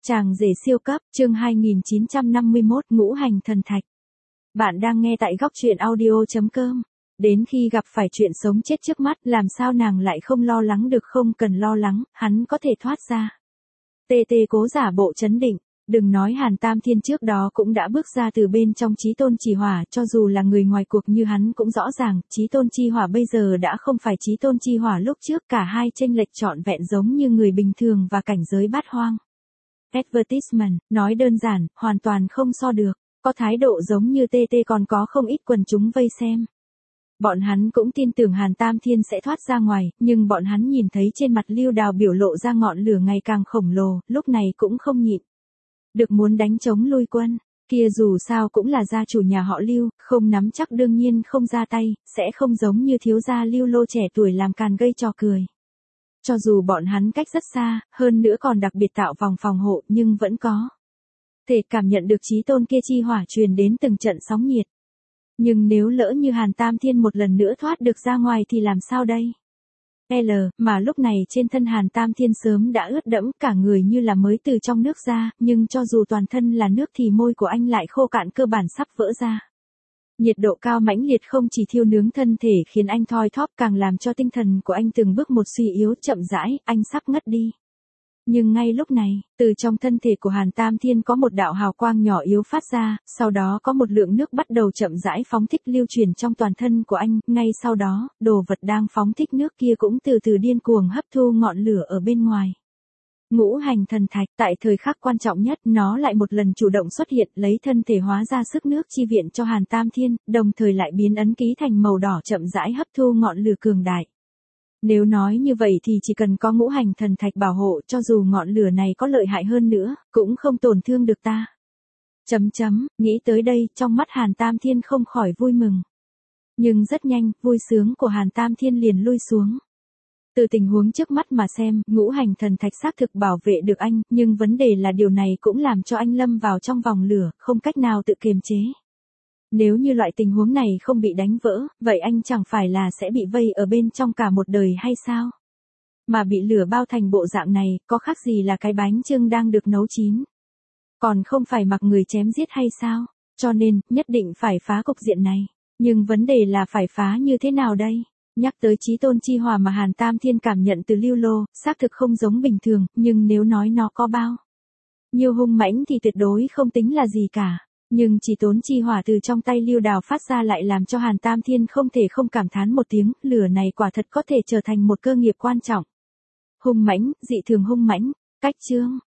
Chàng rể siêu cấp, chương 2951, ngũ hành thần thạch. Bạn đang nghe tại góc truyện audio.com. Đến khi gặp phải chuyện sống chết trước mắt, làm sao nàng lại không lo lắng được? Không cần lo lắng, hắn có thể thoát ra. Tê tê cố giả bộ trấn định. Đừng nói Hàn Tam Thiên trước đó cũng đã bước ra từ bên trong Chí Tôn Chi Hỏa, cho dù là người ngoài cuộc như hắn cũng rõ ràng, Chí Tôn Chi Hỏa bây giờ đã không phải Chí Tôn Chi Hỏa lúc trước, cả hai chênh lệch trọn vẹn giống như người bình thường và cảnh giới bát hoang. Advertisement, nói đơn giản, hoàn toàn không so được, có thái độ giống như TT còn có không ít quần chúng vây xem. Bọn hắn cũng tin tưởng Hàn Tam Thiên sẽ thoát ra ngoài, nhưng bọn hắn nhìn thấy trên mặt Lưu Đào biểu lộ ra ngọn lửa ngày càng khổng lồ, lúc này cũng không nhịn được muốn đánh chống lui quân, kia dù sao cũng là gia chủ nhà họ Lưu, không nắm chắc đương nhiên không ra tay, sẽ không giống như thiếu gia Lưu Lô trẻ tuổi làm càn gây trò cười. Cho dù bọn hắn cách rất xa, hơn nữa còn đặc biệt tạo vòng phòng hộ, nhưng vẫn có thể cảm nhận được Chí Tôn kia chi hỏa truyền đến từng trận sóng nhiệt. Nhưng nếu lỡ như Hàn Tam Thiên một lần nữa thoát được ra ngoài thì làm sao đây? Mà lúc này trên thân Hàn Tam Thiên sớm đã ướt đẫm, cả người như là mới từ trong nước ra, nhưng cho dù toàn thân là nước thì môi của anh lại khô cạn, cơ bản sắp vỡ ra. Nhiệt độ cao mãnh liệt không chỉ thiêu nướng thân thể khiến anh thoi thóp, càng làm cho tinh thần của anh từng bước một suy yếu, chậm rãi, anh sắp ngất đi. Nhưng ngay lúc này, từ trong thân thể của Hàn Tam Thiên có một đạo hào quang nhỏ yếu phát ra, sau đó có một lượng nước bắt đầu chậm rãi phóng thích lưu truyền trong toàn thân của anh, ngay sau đó, đồ vật đang phóng thích nước kia cũng từ từ điên cuồng hấp thu ngọn lửa ở bên ngoài. Ngũ hành thần thạch, tại thời khắc quan trọng nhất, nó lại một lần chủ động xuất hiện, lấy thân thể hóa ra sức nước chi viện cho Hàn Tam Thiên, đồng thời lại biến ấn ký thành màu đỏ chậm rãi hấp thu ngọn lửa cường đại. Nếu nói như vậy thì chỉ cần có ngũ hành thần thạch bảo hộ, cho dù ngọn lửa này có lợi hại hơn nữa, cũng không tổn thương được ta. Nghĩ tới đây, trong mắt Hàn Tam Thiên không khỏi vui mừng. Nhưng rất nhanh, vui sướng của Hàn Tam Thiên liền lui xuống. Từ tình huống trước mắt mà xem, ngũ hành thần thạch xác thực bảo vệ được anh, nhưng vấn đề là điều này cũng làm cho anh lâm vào trong vòng lửa, không cách nào tự kiềm chế. Nếu như loại tình huống này không bị đánh vỡ, vậy anh chẳng phải là sẽ bị vây ở bên trong cả một đời hay sao? Mà bị lửa bao thành bộ dạng này, có khác gì là cái bánh chưng đang được nấu chín? Còn không phải mặc người chém giết hay sao? Cho nên, nhất định phải phá cục diện này. Nhưng vấn đề là phải phá như thế nào đây? Nhắc tới Chí Tôn Chi Hỏa mà Hàn Tam Thiên cảm nhận từ Lưu Lô, xác thực không giống bình thường, nhưng nếu nói nó có bao nhiêu hung mãnh thì tuyệt đối không tính là gì cả. Nhưng Chí Tôn Chi Hỏa từ trong tay Lưu Đào phát ra lại làm cho Hàn Tam Thiên không thể không cảm thán một tiếng, lửa này quả thật có thể trở thành một cơ nghiệp quan trọng. Hung mãnh, dị thường hung mãnh, cách chương.